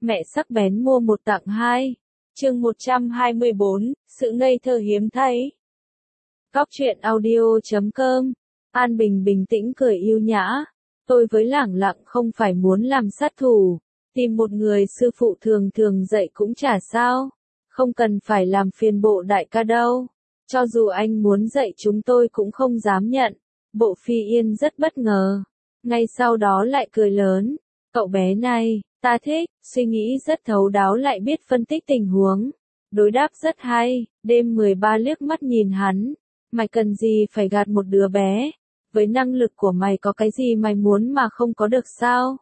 Mẹ sắc bén mua một tặng hai. Chương 124, sự ngây thơ hiếm thấy. Góc truyện audio.com. An Bình bình tĩnh cười yêu nhã. Tôi với Lẳng Lặng không phải muốn làm sát thủ. Tìm một người sư phụ thường thường dạy cũng chả sao. Không cần phải làm phiền bộ đại ca đâu. Cho dù anh muốn dạy chúng tôi cũng không dám nhận. Bộ Phi Yên rất bất ngờ. Ngay sau đó lại cười lớn. Cậu bé này, ta thích, suy nghĩ rất thấu đáo lại biết phân tích tình huống. Đối đáp rất hay, đêm 13 liếc mắt nhìn hắn. Mày cần gì phải gạt một đứa bé? Với năng lực của mày có cái gì mày muốn mà không có được sao?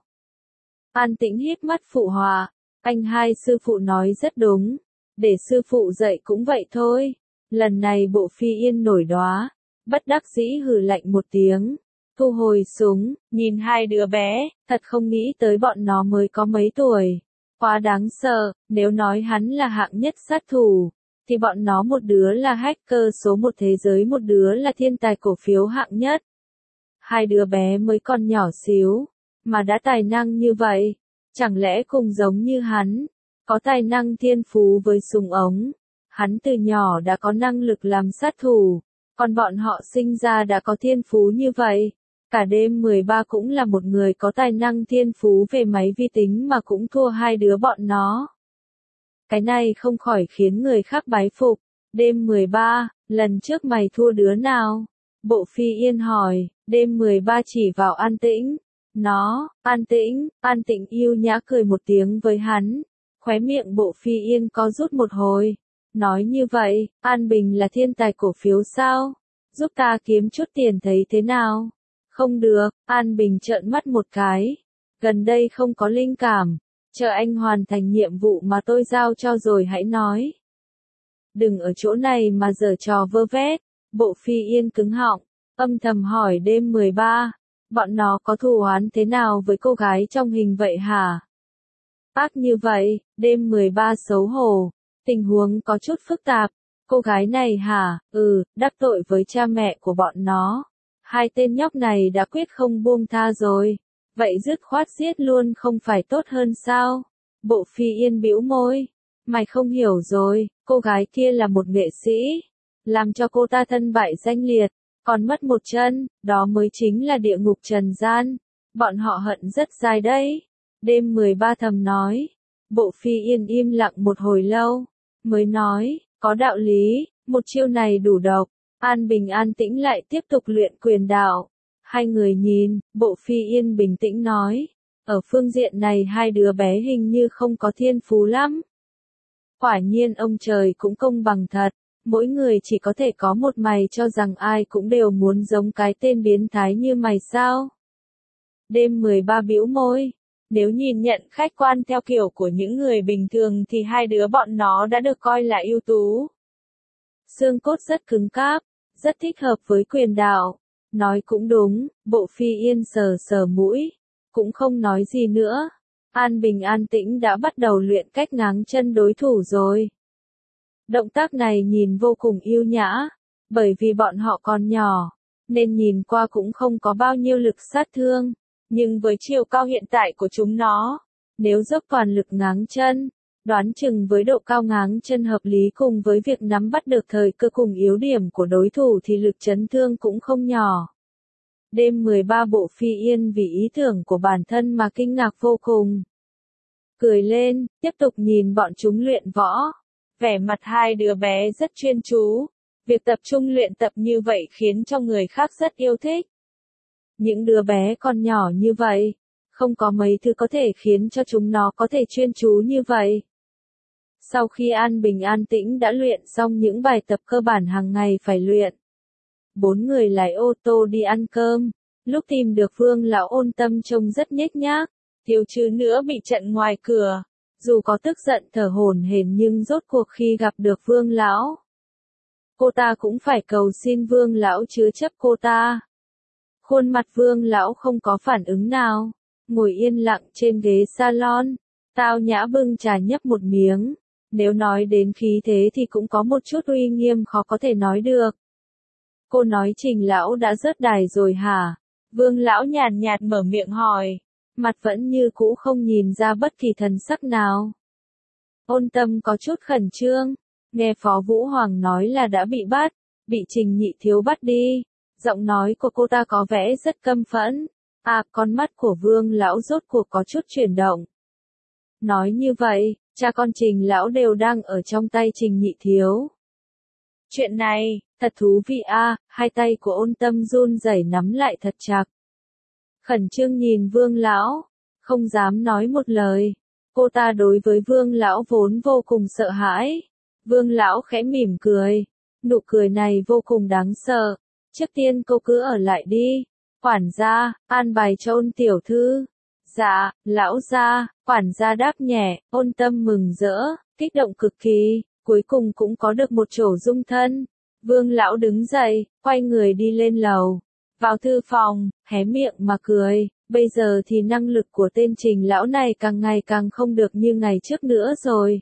An Tĩnh híp mắt phụ họa. Anh hai sư phụ nói rất đúng. Để sư phụ dạy cũng vậy thôi. Lần này Bộ Phi Yên nổi đoá. Bất đắc dĩ hừ lạnh một tiếng. Thu hồi súng, nhìn hai đứa bé, thật không nghĩ tới bọn nó mới có mấy tuổi. Quá đáng sợ, nếu nói hắn là hạng nhất sát thủ, thì bọn nó một đứa là hacker số một thế giới, một đứa là thiên tài cổ phiếu hạng nhất. Hai đứa bé mới còn nhỏ xíu, mà đã tài năng như vậy, chẳng lẽ cùng giống như hắn, có tài năng thiên phú với súng ống. Hắn từ nhỏ đã có năng lực làm sát thủ, còn bọn họ sinh ra đã có thiên phú như vậy. Cả đêm 13 cũng là một người có tài năng thiên phú về máy vi tính mà cũng thua hai đứa bọn nó. Cái này không khỏi khiến người khác bái phục. Đêm 13, lần trước mày thua đứa nào? Bộ Phi Yên hỏi. Đêm 13 chỉ vào An Tĩnh. Nó, An Tĩnh yêu nhã cười một tiếng với hắn. Khóe miệng Bộ Phi Yên có rút một hồi. Nói như vậy, An Bình là thiên tài cổ phiếu sao? Giúp ta kiếm chút tiền thấy thế nào? Không được, An Bình trợn mắt một cái. Gần đây không có linh cảm. Chờ anh hoàn thành nhiệm vụ mà tôi giao cho rồi hãy nói. Đừng ở chỗ này mà giở trò vơ vét. Bộ Phi Yên cứng họng, âm thầm hỏi đêm 13. Bọn nó có thù oán thế nào với cô gái trong hình vậy hả? Ác như vậy, đêm 13 xấu hổ. Tình huống có chút phức tạp. Cô gái này hả? Đắc tội với cha mẹ của bọn nó. Hai tên nhóc này đã quyết không buông tha rồi. Vậy dứt khoát giết luôn không phải tốt hơn sao? Bộ Phi Yên bĩu môi. Mày không hiểu rồi, cô gái kia là một nghệ sĩ. Làm cho cô ta thân bại danh liệt, còn mất một chân, đó mới chính là địa ngục trần gian. Bọn họ hận rất dài đấy. Đêm 13 thầm nói. Bộ Phi Yên im lặng một hồi lâu. Mới nói, có đạo lý, một chiêu này đủ độc. An Bình an tĩnh lại tiếp tục luyện quyền đạo. Hai người nhìn, Bộ Phi Yên bình tĩnh nói. Ở phương diện này hai đứa bé hình như không có thiên phú lắm. Quả nhiên ông trời cũng công bằng thật. Mỗi người chỉ có thể có một mày, cho rằng ai cũng đều muốn giống cái tên biến thái như mày sao? Đêm 13 bĩu môi. Nếu nhìn nhận khách quan theo kiểu của những người bình thường thì hai đứa bọn nó đã được coi là ưu tú. Xương cốt rất cứng cáp, rất thích hợp với quyền đạo. Nói cũng đúng, Bộ Phi Yên sờ sờ mũi, cũng không nói gì nữa. An Bình an tĩnh đã bắt đầu luyện cách ngáng chân đối thủ rồi. Động tác này nhìn vô cùng yêu nhã, bởi vì bọn họ còn nhỏ, nên nhìn qua cũng không có bao nhiêu lực sát thương. Nhưng với chiều cao hiện tại của chúng nó, nếu dốc toàn lực ngáng chân, đoán chừng với độ cao ngáng chân hợp lý cùng với việc nắm bắt được thời cơ cùng yếu điểm của đối thủ thì lực chấn thương cũng không nhỏ. Đêm 13 Bộ Phi Yên vì ý tưởng của bản thân mà kinh ngạc vô cùng. Cười lên, tiếp tục nhìn bọn chúng luyện võ. Vẻ mặt hai đứa bé rất chuyên chú. Việc tập trung luyện tập như vậy khiến cho người khác rất yêu thích. Những đứa bé còn nhỏ như vậy, không có mấy thứ có thể khiến cho chúng nó có thể chuyên chú như vậy. Sau khi An Bình an tĩnh đã luyện xong những bài tập cơ bản hàng ngày phải luyện, bốn người lái ô tô đi ăn cơm. Lúc tìm được Vương lão Ôn Tâm trông rất nhếch nhác, thiếu chứ nữa bị chặn ngoài cửa. Dù có tức giận thở hổn hển nhưng rốt cuộc khi gặp được Vương lão, cô ta cũng phải cầu xin Vương lão chứa chấp cô ta. Khuôn mặt Vương lão không có phản ứng nào, ngồi yên lặng trên ghế salon, tao nhã bưng trà nhấp một miếng. Nếu nói đến khí thế thì cũng có một chút uy nghiêm khó có thể nói được. Cô nói Trình lão đã rớt đài rồi hả? Vương lão nhàn nhạt mở miệng hỏi. mặt vẫn như cũ không nhìn ra bất kỳ thần sắc nào. Ôn Tâm có chút khẩn trương, nghe Phó Vũ Hoàng nói là đã bị bắt, bị Trình Nhị Thiếu bắt đi. Giọng nói của cô ta có vẻ rất căm phẫn. Con mắt của Vương lão rốt cuộc có chút chuyển động. Nói như vậy, cha con Trình lão đều đang ở trong tay Trình Nhị Thiếu. Chuyện này, thật thú vị hai tay của Ôn Tâm run rẩy nắm lại thật chặt. Khẩn trương nhìn Vương lão, không dám nói một lời. Cô ta đối với Vương lão vốn vô cùng sợ hãi. Vương lão khẽ mỉm cười, nụ cười này vô cùng đáng sợ. Trước tiên cô cứ ở lại đi. Quản gia, an bài cho Ôn tiểu thư. Dạ, lão gia, quản gia đáp nhẹ. Ôn Tâm mừng rỡ, kích động cực kỳ, cuối cùng cũng có được một chỗ dung thân. Vương lão đứng dậy, quay người đi lên lầu, vào thư phòng, hé miệng mà cười. Bây giờ thì năng lực của tên Trình lão này càng ngày càng không được như ngày trước nữa rồi.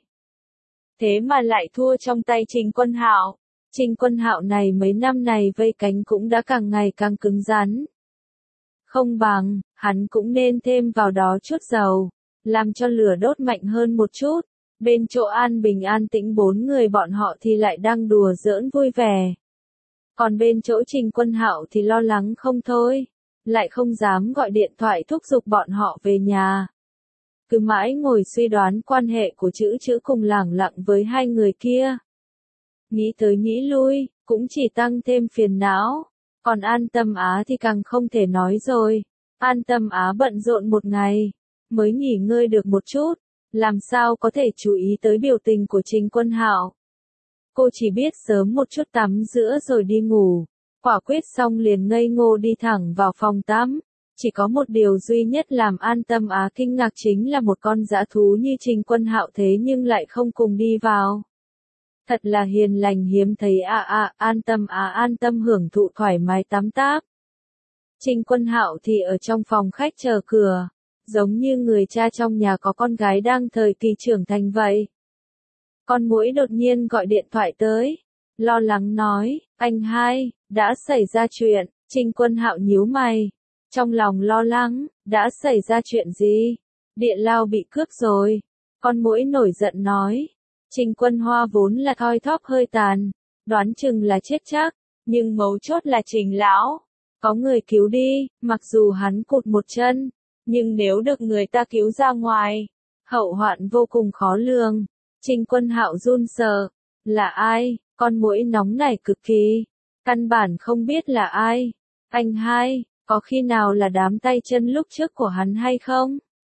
Thế mà lại thua trong tay Trình Quân Hạo. Trình Quân Hạo này mấy năm này vây cánh cũng đã càng ngày càng cứng rắn. Không bằng, hắn cũng nên thêm vào đó chút dầu, làm cho lửa đốt mạnh hơn một chút. Bên chỗ An Bình an tĩnh 4 người bọn họ thì lại đang đùa giỡn vui vẻ. Còn bên chỗ Trình Quân Hạo thì lo lắng không thôi, lại không dám gọi điện thoại thúc giục bọn họ về nhà. Cứ mãi ngồi suy đoán quan hệ của Chữ cùng Lẳng Lặng với hai người kia. Nghĩ tới nghĩ lui, cũng chỉ tăng thêm phiền não. Còn An Tâm Á thì càng không thể nói rồi. An Tâm Á bận rộn một ngày, mới nghỉ ngơi được một chút, làm sao có thể chú ý tới biểu tình của Trình Quân Hạo. Cô chỉ biết sớm một chút tắm giữa rồi đi ngủ, quả quyết xong liền ngây ngô đi thẳng vào phòng tắm. Chỉ có một điều duy nhất làm An Tâm Á kinh ngạc chính là một con dã thú như Trình Quân Hạo thế nhưng lại không cùng đi vào. Thật là hiền lành hiếm thấy An Tâm Á an tâm hưởng thụ thoải mái tắm táp. Trình Quân Hạo thì ở trong phòng khách chờ cửa, giống như người cha trong nhà có con gái đang thời kỳ trưởng thành vậy. Con muỗi đột nhiên gọi điện thoại tới, lo lắng nói, anh hai, đã xảy ra chuyện. Trình Quân Hạo nhíu mày, trong lòng lo lắng, đã xảy ra chuyện gì? Địa lao bị cướp rồi. Con muỗi nổi giận nói. Trình Quân Hoa vốn là thoi thóp hơi tàn, đoán chừng là chết chắc, nhưng mấu chốt là Trình lão. Có người cứu đi, mặc dù hắn cụt một chân, nhưng nếu được người ta cứu ra ngoài, hậu hoạn vô cùng khó lường. Trình Quân Hạo run sợ. Là ai? Con muỗi nóng nảy cực kỳ. Căn bản không biết là ai. Anh hai, có khi nào là đám tay chân lúc trước của hắn hay không?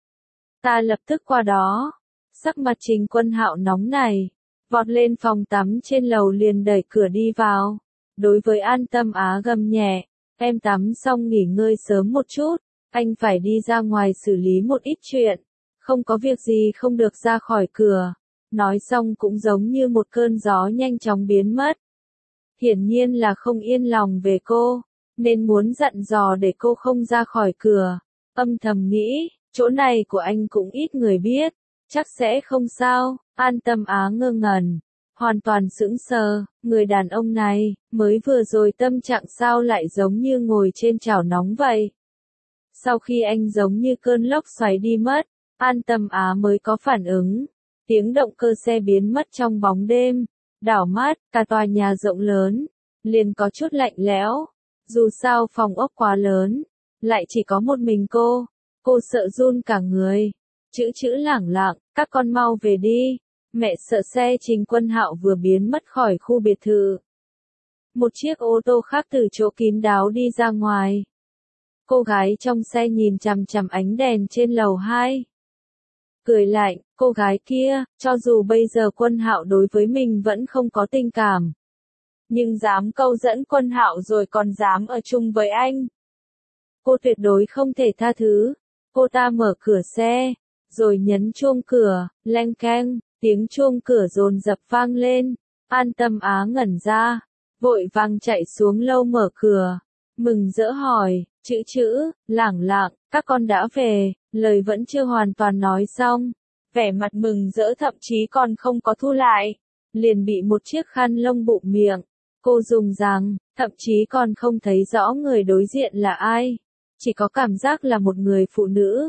Ta lập tức qua đó. Sắc mặt Trình Quân Hạo nóng nảy, vọt lên phòng tắm trên lầu liền đẩy cửa đi vào. Đối với An Tâm Á gầm nhẹ, em tắm xong nghỉ ngơi sớm một chút, anh phải đi ra ngoài xử lý một ít chuyện, không có việc gì không được ra khỏi cửa. Nói xong cũng giống như một cơn gió nhanh chóng biến mất. Hiển nhiên là không yên lòng về cô, nên muốn dặn dò để cô không ra khỏi cửa. Âm thầm nghĩ, chỗ này của anh cũng ít người biết, chắc sẽ không sao. An Tâm Á ngơ ngẩn, hoàn toàn sững sờ, người đàn ông này, mới vừa rồi tâm trạng sao lại giống như ngồi trên chảo nóng vậy. Sau khi anh giống như cơn lốc xoáy đi mất, An Tâm Á mới có phản ứng. Tiếng động cơ xe biến mất trong bóng đêm, đảo mắt, cả tòa nhà rộng lớn, liền có chút lạnh lẽo. Dù sao phòng ốc quá lớn, lại chỉ có một mình cô sợ run cả người. Chữ Lẳng Lặng, các con mau về đi. Mẹ sợ xe Trình Quân Hạo vừa biến mất khỏi khu biệt thự. Một chiếc ô tô khác từ chỗ kín đáo đi ra ngoài. Cô gái trong xe nhìn chằm chằm ánh đèn trên lầu 2. Cười lạnh, cô gái kia, cho dù bây giờ Quân Hạo đối với mình vẫn không có tình cảm, nhưng dám câu dẫn Quân Hạo rồi còn dám ở chung với anh. Cô tuyệt đối không thể tha thứ. Cô ta mở cửa xe, rồi nhấn chuông cửa, leng keng, tiếng chuông cửa dồn dập vang lên. An Tâm Á ngẩn ra, vội vàng chạy xuống lâu mở cửa, mừng rỡ hỏi, Chữ, Lẳng Lặng, các con đã về. Lời vẫn chưa hoàn toàn nói xong, vẻ mặt mừng rỡ thậm chí còn không có thu lại, liền bị một chiếc khăn lông bụm miệng. Cô dùng rằng, thậm chí còn không thấy rõ người đối diện là ai, chỉ có cảm giác là một người phụ nữ,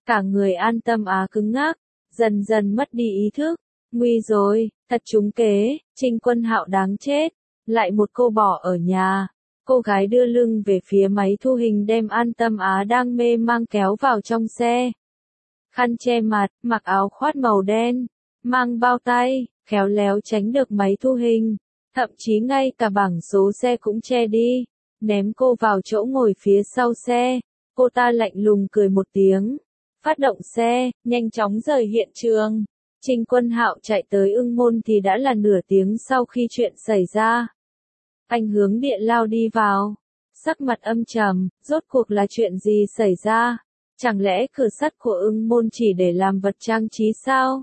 Cả người An Tâm Á cứng ngắc, dần dần mất đi ý thức. Nguy rồi, thật trúng kế, Trình Quân Hạo đáng chết. Lại một cô bỏ ở nhà. Cô gái đưa lưng về phía máy thu hình đem An Tâm Á đang mê mang kéo vào trong xe. Khăn che mặt, mặc áo khoác màu đen, mang bao tay, khéo léo tránh được máy thu hình. Thậm chí ngay cả bảng số xe cũng che đi. Ném cô vào chỗ ngồi phía sau xe. Cô ta lạnh lùng cười một tiếng. Phát động xe, nhanh chóng rời hiện trường. Trình Quân Hạo chạy tới Ưng Môn thì đã là nửa tiếng sau khi chuyện xảy ra. Anh hướng điện lao đi vào. Sắc mặt âm trầm, rốt cuộc là chuyện gì xảy ra? Chẳng lẽ cửa sắt của Ưng Môn chỉ để làm vật trang trí sao?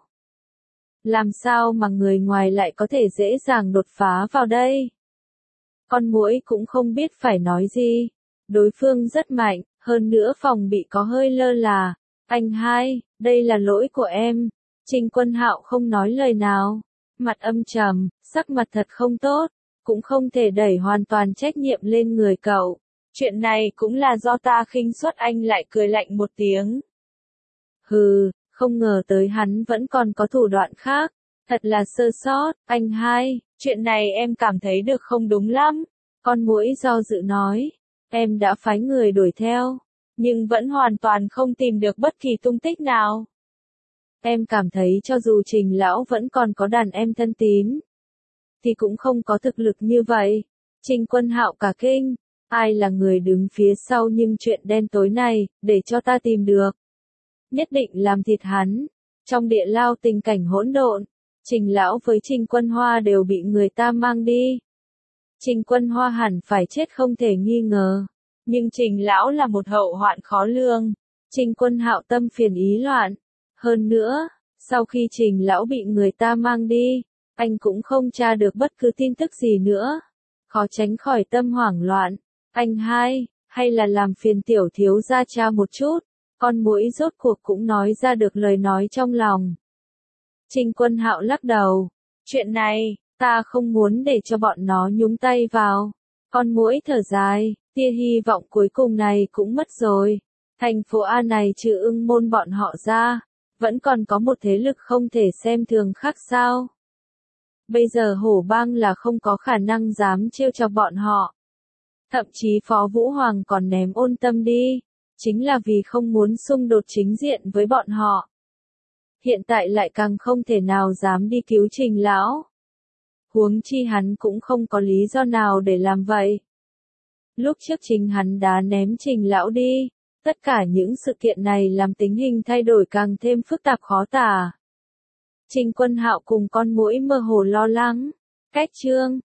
Làm sao mà người ngoài lại có thể dễ dàng đột phá vào đây? Con muỗi cũng không biết phải nói gì. Đối phương rất mạnh, hơn nữa phòng bị có hơi lơ là. Anh hai, đây là lỗi của em. Trình Quân Hạo không nói lời nào. Mặt âm trầm, sắc mặt thật không tốt. Cũng không thể đẩy hoàn toàn trách nhiệm lên người cậu. Chuyện này cũng là do ta khinh suất. Anh lại cười lạnh một tiếng. Hừ, không ngờ tới hắn vẫn còn có thủ đoạn khác. Thật là sơ sót, anh hai, chuyện này em cảm thấy được không đúng lắm. Con muỗi do dự nói, em đã phái người đuổi theo, nhưng vẫn hoàn toàn không tìm được bất kỳ tung tích nào. Em cảm thấy cho dù Trình lão vẫn còn có đàn em thân tín, thì cũng không có thực lực như vậy. Trình Quân Hạo cả kinh, ai là người đứng phía sau nhưng chuyện đen tối này, để cho ta tìm được. Nhất định làm thịt hắn. Trong địa lao tình cảnh hỗn độn, Trình lão với Trình Quân Hoa đều bị người ta mang đi. Trình Quân Hoa hẳn phải chết không thể nghi ngờ. Nhưng Trình lão là một hậu hoạn khó lường. Trình Quân Hạo tâm phiền ý loạn. Hơn nữa, sau khi Trình lão bị người ta mang đi, anh cũng không tra được bất cứ tin tức gì nữa. Khó tránh khỏi tâm hoảng loạn. Anh hai, hay là làm phiền tiểu thiếu gia tra một chút. Con muỗi rốt cuộc cũng nói ra được lời nói trong lòng. Trình Quân Hạo lắc đầu. Chuyện này, ta không muốn để cho bọn nó nhúng tay vào. Con muỗi thở dài, tia hy vọng cuối cùng này cũng mất rồi. Thành phố A này trừ Ưng Môn bọn họ ra, vẫn còn có một thế lực không thể xem thường khác sao. Bây giờ Hổ Bang là không có khả năng dám trêu chọc bọn họ. Thậm chí Phó Vũ Hoàng còn ném Ôn Tâm đi. Chính là vì không muốn xung đột chính diện với bọn họ. Hiện tại lại càng không thể nào dám đi cứu Trình lão. Huống chi hắn cũng không có lý do nào để làm vậy. Lúc trước chính hắn đã ném Trình lão đi. Tất cả những sự kiện này làm tình hình thay đổi càng thêm phức tạp khó tả. Trình Quân Hạo cùng con muỗi mơ hồ lo lắng. Cách chương